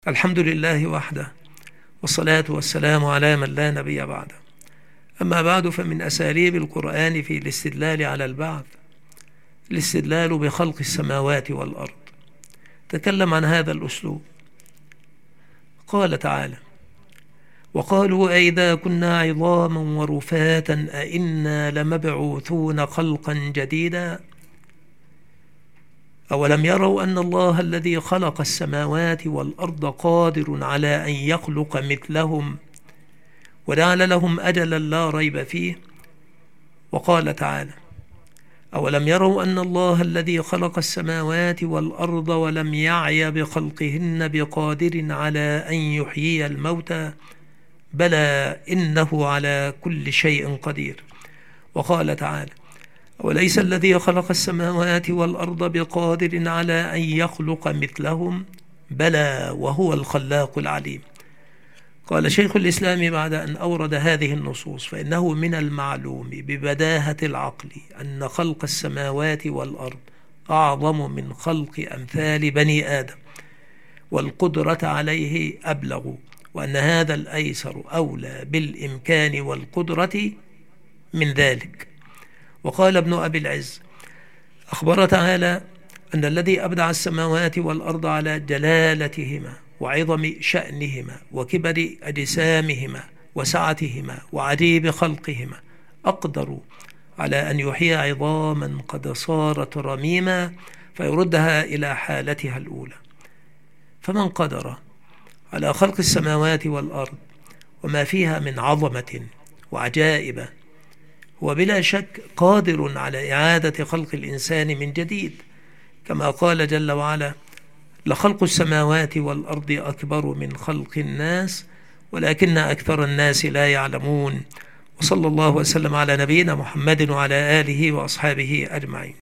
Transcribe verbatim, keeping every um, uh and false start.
الحمد لله وحده، والصلاة والسلام على من لا نبي بعده. أما بعد، فمن أساليب القرآن في الاستدلال على البعث الاستدلال بخلق السماوات والأرض. تكلم عن هذا الأسلوب. قال تعالى: وقالوا أئذا كنا عظاما ورفاتا أئنا لمبعوثون خلقا جديدا أولم يروا أن الله الذي خلق السماوات والأرض قادر على أن يخلق مثلهم وجعل لهم أجلا لا ريب فيه. وقال تعالى: أولم يروا أن الله الذي خلق السماوات والأرض ولم يعي بخلقهن بقادر على أن يحيي الموتى بلى إنه على كل شيء قدير. وقال تعالى: وليس الذي خلق السماوات والأرض بقادر على أن يخلق مثلهم بلى وهو الخلاق العليم. قال شيخ الإسلام بعد أن أورد هذه النصوص: فإنه من المعلوم ببداهة العقل أن خلق السماوات والأرض أعظم من خلق أمثال بني آدم، والقدرة عليه أبلغ، وأن هذا الأيسر أولى بالإمكان والقدرة من ذلك. وقال ابن أبي العز: أخبر تعالى أن الذي أبدع السماوات والأرض على جلالتهما وعظم شأنهما وكبر أجسامهما وسعتهما وعجيب خلقهما أقدر على أن يحيي عظاما قد صارت رميما فيردها إلى حالتها الأولى. فمن قدر على خلق السماوات والأرض وما فيها من عظمة وعجائب هو بلا شك قادر على إعادة خلق الإنسان من جديد، كما قال جل وعلا: لخلق السماوات والأرض أكبر من خلق الناس ولكن أكثر الناس لا يعلمون. وصلى الله وسلم على نبينا محمد وعلى آله وأصحابه أجمعين.